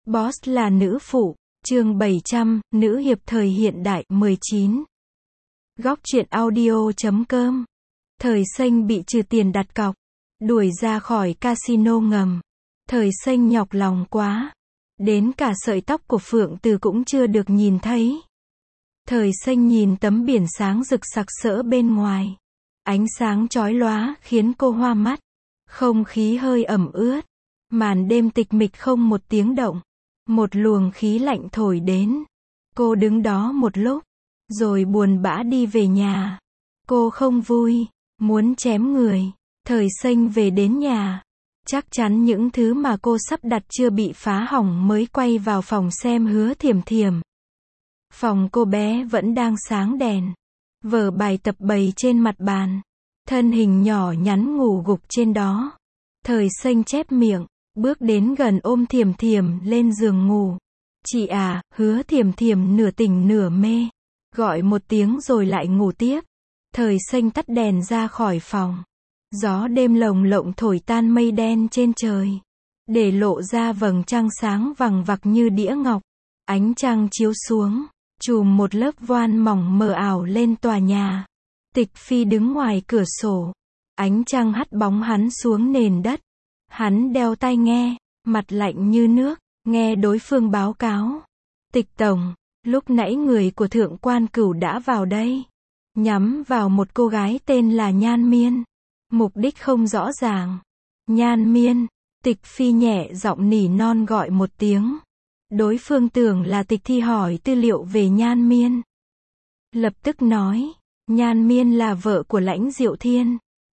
Boss là nữ phụ, chương 700, nữ hiệp thời hiện đại 19. Góc truyện audio.com. Thời Xanh bị trừ tiền đặt cọc, đuổi ra khỏi casino ngầm. Thời Xanh nhọc lòng quá, đến cả sợi tóc của Phượng Từ cũng chưa được nhìn thấy. Thời Xanh nhìn tấm biển sáng rực sặc sỡ bên ngoài. Ánh sáng chói lóa khiến cô hoa mắt. Không khí hơi ẩm ướt. Màn đêm tịch mịch không một tiếng động. Một luồng khí lạnh thổi đến. Cô đứng đó một lúc, rồi buồn bã đi về nhà. Cô không vui, muốn chém người. Thời Xanh về đến nhà. Chắc chắn những thứ mà cô sắp đặt chưa bị phá hỏng mới quay vào phòng xem Hứa Thiểm Thiểm. Phòng cô bé vẫn đang sáng đèn. Vở bài tập bày trên mặt bàn. Thân hình nhỏ nhắn ngủ gục trên đó. Thời Xanh chép miệng, bước đến gần ôm Thiểm Thiểm lên giường ngủ. Chị à, Hứa Thiểm Thiểm nửa tỉnh nửa mê. Gọi một tiếng rồi lại ngủ tiếp. Thời Xanh tắt đèn ra khỏi phòng. Gió đêm lồng lộng thổi tan mây đen trên trời. Để lộ ra vầng trăng sáng vằng vặc như đĩa ngọc. Ánh trăng chiếu xuống, chùm một lớp voan mỏng mờ ảo lên tòa nhà. Tịch Phi đứng ngoài cửa sổ. Ánh trăng hắt bóng hắn xuống nền đất. Hắn đeo tai nghe, mặt lạnh như nước, nghe đối phương báo cáo. Tịch tổng, lúc nãy người của thượng quan Cửu đã vào đây. Nhắm vào một cô gái tên là Nhan Miên. Mục đích không rõ ràng. Nhan Miên, Tịch Phi nhẹ giọng nỉ non gọi một tiếng. Đối phương tưởng là Tịch Thi hỏi tư liệu về Nhan Miên. Lập tức nói, Nhan Miên là vợ của Lãnh Diệu Thiên.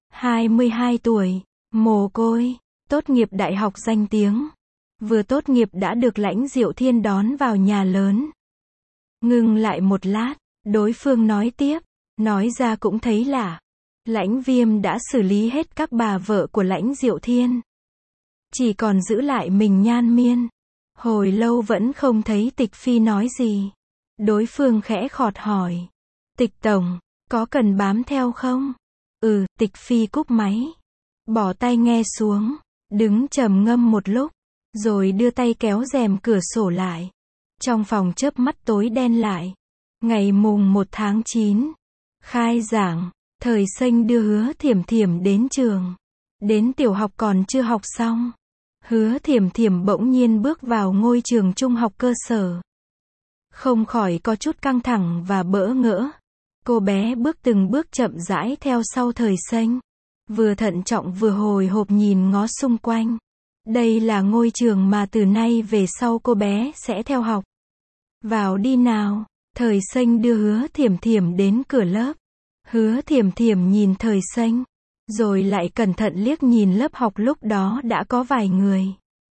22 tuổi, mồ côi, tốt nghiệp đại học danh tiếng. Vừa tốt nghiệp đã được Lãnh Diệu Thiên đón vào nhà lớn. Ngưng lại một lát, đối phương nói tiếp, nói ra cũng thấy lạ. Lãnh Viêm đã xử lý hết các bà vợ của Lãnh Diệu Thiên. Chỉ còn giữ lại mình Nhan Miên. Hồi lâu vẫn không thấy Tịch Phi nói gì. Đối phương khẽ khọt hỏi. Tịch tổng, có cần bám theo không? Tịch Phi cúp máy. Bỏ tai nghe xuống. Đứng trầm ngâm một lúc. Rồi đưa tay kéo rèm cửa sổ lại. Trong phòng chớp mắt tối đen lại. Ngày mùng 1 tháng 9. Khai giảng. Thời Xanh đưa Hứa Thiểm Thiểm đến trường. Đến tiểu học còn chưa học xong. Hứa Thiểm Thiểm bỗng nhiên bước vào ngôi trường trung học cơ sở. Không khỏi có chút căng thẳng và bỡ ngỡ. Cô bé bước từng bước chậm rãi theo sau Thời Xanh. Vừa thận trọng vừa hồi hộp nhìn ngó xung quanh. Đây là ngôi trường mà từ nay về sau cô bé sẽ theo học. Vào đi nào. Thời Xanh đưa Hứa Thiểm Thiểm đến cửa lớp. Hứa Thiểm Thiểm nhìn Thời Xanh. Rồi lại cẩn thận liếc nhìn lớp học lúc đó đã có vài người.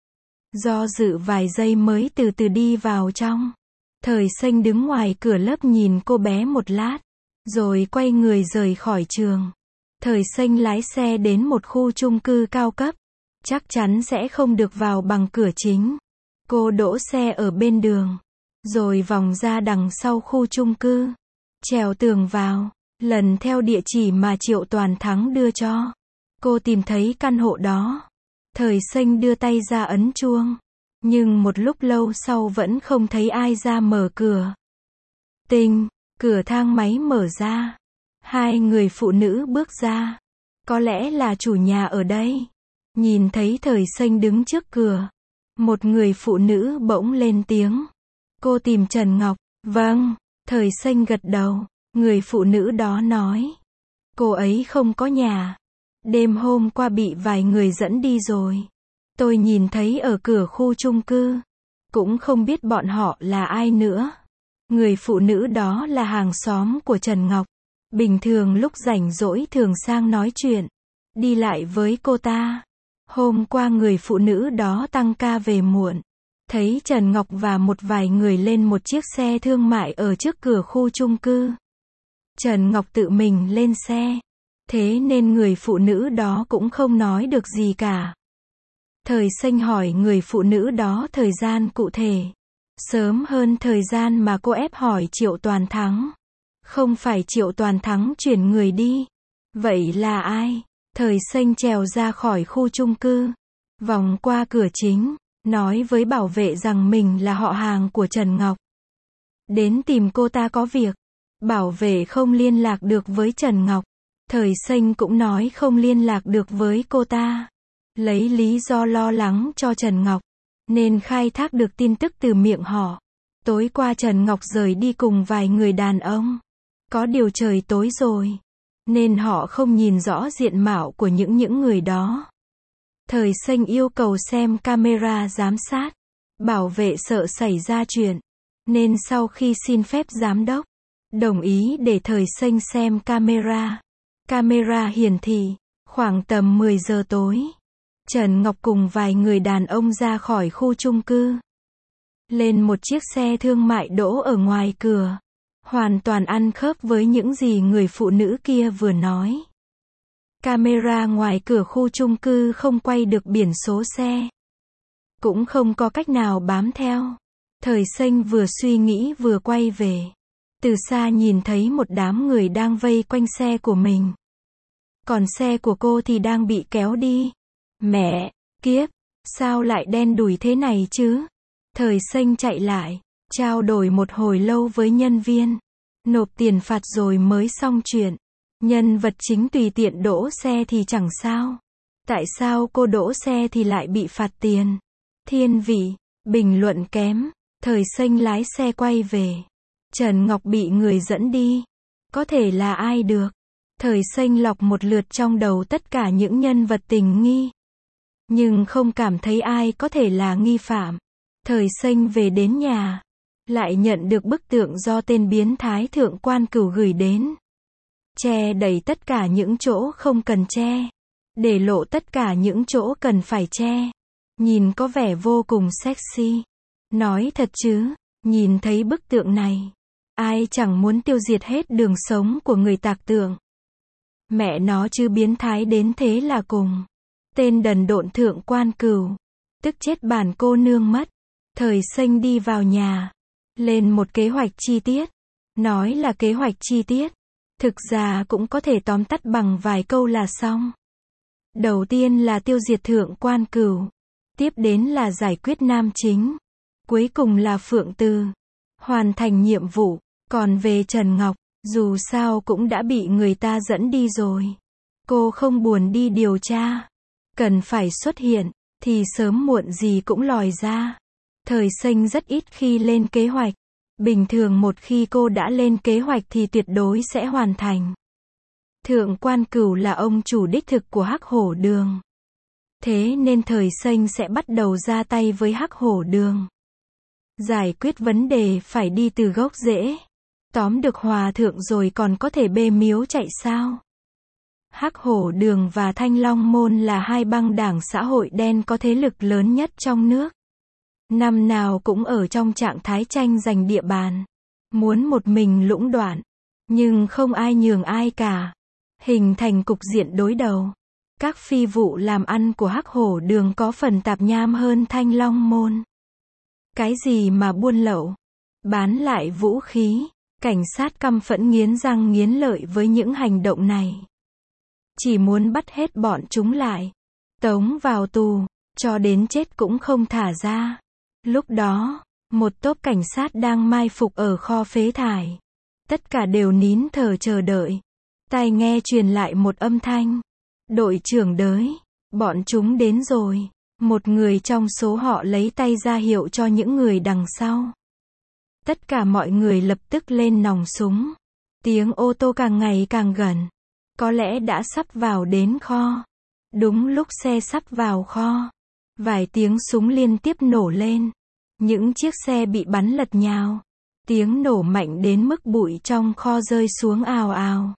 Do dự vài giây mới từ từ đi vào trong. Thời Xanh đứng ngoài cửa lớp nhìn cô bé một lát. Rồi quay người rời khỏi trường. Thời Xanh lái xe đến một khu chung cư cao cấp. Chắc chắn sẽ không được vào bằng cửa chính. Cô đỗ xe ở bên đường. Rồi vòng ra đằng sau khu chung cư. Trèo tường vào. Lần theo địa chỉ mà Triệu Toàn Thắng đưa cho. Cô tìm thấy căn hộ đó. Thời Xanh đưa tay ra ấn chuông. Nhưng một lúc lâu sau vẫn không thấy ai ra mở cửa. Tinh, cửa thang máy mở ra. Hai người phụ nữ bước ra. Có lẽ là chủ nhà ở đây. Nhìn thấy Thời Xanh đứng trước cửa. Một người phụ nữ bỗng lên tiếng. Cô tìm Trần Ngọc. Vâng, Thời Xanh gật đầu. Người phụ nữ đó nói. Cô ấy không có nhà. Đêm hôm qua bị vài người dẫn đi rồi. Tôi nhìn thấy ở cửa khu chung cư. Cũng không biết bọn họ là ai nữa. Người phụ nữ đó là hàng xóm của Trần Ngọc. Bình thường lúc rảnh rỗi thường sang nói chuyện. Đi lại với cô ta. Hôm qua người phụ nữ đó tăng ca về muộn. Thấy Trần Ngọc và một vài người lên một chiếc xe thương mại ở trước cửa khu chung cư. Trần Ngọc tự mình lên xe. Thế nên người phụ nữ đó cũng không nói được gì cả. Thời Xanh hỏi người phụ nữ đó thời gian cụ thể. Sớm hơn thời gian mà cô ép hỏi Triệu Toàn Thắng. Không phải Triệu Toàn Thắng chuyển người đi. Vậy là ai? Thời Xanh trèo ra khỏi khu chung cư. Vòng qua cửa chính. nói với bảo vệ rằng mình là họ hàng của Trần Ngọc. Đến tìm cô ta có việc. Bảo vệ không liên lạc được với Trần Ngọc. Thời Xanh cũng nói không liên lạc được với cô ta. Lấy lý do lo lắng cho Trần Ngọc, nên khai thác được tin tức từ miệng họ. Tối qua Trần Ngọc rời đi cùng vài người đàn ông. Có điều trời tối rồi, nên họ không nhìn rõ diện mạo của những người đó. Thời Xanh yêu cầu xem camera giám sát. Bảo vệ sợ xảy ra chuyện, nên sau khi xin phép giám đốc, đồng ý để Thời Xanh xem camera. Camera hiển thị, khoảng tầm 10 giờ tối, Trần Ngọc cùng vài người đàn ông ra khỏi khu chung cư. Lên một chiếc xe thương mại đỗ ở ngoài cửa. Hoàn toàn ăn khớp với những gì người phụ nữ kia vừa nói. Camera ngoài cửa khu chung cư không quay được biển số xe. Cũng không có cách nào bám theo. Thời Xanh vừa suy nghĩ vừa quay về. Từ xa nhìn thấy một đám người đang vây quanh xe của mình. Còn xe của cô thì đang bị kéo đi. Mẹ kiếp, sao lại đen đủi thế này chứ? Thời Xanh chạy lại, trao đổi một hồi lâu với nhân viên. Nộp tiền phạt rồi mới xong chuyện. Nhân vật chính tùy tiện đỗ xe thì chẳng sao. Tại sao cô đỗ xe thì lại bị phạt tiền? Thiên vị, bình luận kém. Thời Xanh lái xe quay về. Trần Ngọc bị người dẫn đi. Có thể là ai được? Thời Xanh lọc một lượt trong đầu tất cả những nhân vật tình nghi. Nhưng không cảm thấy ai có thể là nghi phạm. Thời Xanh về đến nhà, lại nhận được bức tượng do tên biến thái Thượng Quan Cửu gửi đến. Che đậy tất cả những chỗ không cần che, để lộ tất cả những chỗ cần phải che. Nhìn có vẻ vô cùng sexy. Nói thật chứ, nhìn thấy bức tượng này, ai chẳng muốn tiêu diệt hết đường sống của người tạc tượng. Mẹ nó chứ biến thái đến thế là cùng. Tên đần độn Thượng Quan Cửu, tức chết bản cô nương mất. Thời Xanh đi vào nhà, lên một kế hoạch chi tiết. Nói là kế hoạch chi tiết, thực ra cũng có thể tóm tắt bằng vài câu là xong. Đầu tiên là tiêu diệt Thượng Quan Cửu, tiếp đến là giải quyết nam chính, cuối cùng là Phượng Từ. Hoàn thành nhiệm vụ. Còn về Trần Ngọc, dù sao cũng đã bị người ta dẫn đi rồi. Cô không buồn đi điều tra. Cần phải xuất hiện, thì sớm muộn gì cũng lòi ra. Thời Xanh rất ít khi lên kế hoạch. Bình thường một khi cô đã lên kế hoạch thì tuyệt đối sẽ hoàn thành. Thượng Quan Cửu là ông chủ đích thực của Hắc Hổ Đường. Thế nên Thời Xanh sẽ bắt đầu ra tay với Hắc Hổ Đường. Giải quyết vấn đề phải đi từ gốc rễ. Tóm được hòa thượng rồi còn có thể bê miếu chạy sao? Hắc Hổ Đường và Thanh Long Môn là hai băng đảng xã hội đen có thế lực lớn nhất trong nước. Năm nào cũng ở trong trạng thái tranh giành địa bàn. Muốn một mình lũng đoạn. Nhưng không ai nhường ai cả. Hình thành cục diện đối đầu. Các phi vụ làm ăn của Hắc Hổ Đường có phần tạp nham hơn Thanh Long Môn. Cái gì mà buôn lậu, bán lại vũ khí. Cảnh sát căm phẫn nghiến răng nghiến lợi với những hành động này. Chỉ muốn bắt hết bọn chúng lại, tống vào tù, cho đến chết cũng không thả ra. Lúc đó, một tốp cảnh sát đang mai phục ở kho phế thải. Tất cả đều nín thở chờ đợi. Tai nghe truyền lại một âm thanh. Đội trưởng đới, bọn chúng đến rồi. Một người trong số họ lấy tay ra hiệu cho những người đằng sau. Tất cả mọi người lập tức lên nòng súng. Tiếng ô tô càng ngày càng gần. Có lẽ đã sắp vào đến kho. Đúng lúc xe sắp vào kho, vài tiếng súng liên tiếp nổ lên. Những chiếc xe bị bắn lật nhào. Tiếng nổ mạnh đến mức bụi trong kho rơi xuống ào ào.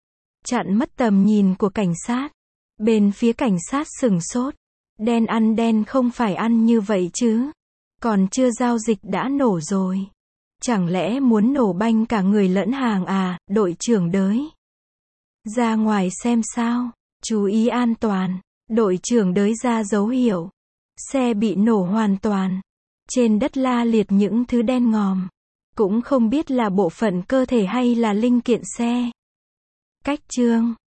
Chặn mất tầm nhìn của cảnh sát. Bên phía cảnh sát sửng sốt. Đen ăn đen không phải ăn như vậy chứ. Còn chưa giao dịch đã nổ rồi. Chẳng lẽ muốn nổ banh cả người lẫn hàng à? Đội trưởng đới, ra ngoài xem sao. Chú ý an toàn. Đội trưởng đới ra dấu hiệu. Xe bị nổ hoàn toàn. Trên đất la liệt những thứ đen ngòm. Cũng không biết là bộ phận cơ thể hay là linh kiện xe. Cách chương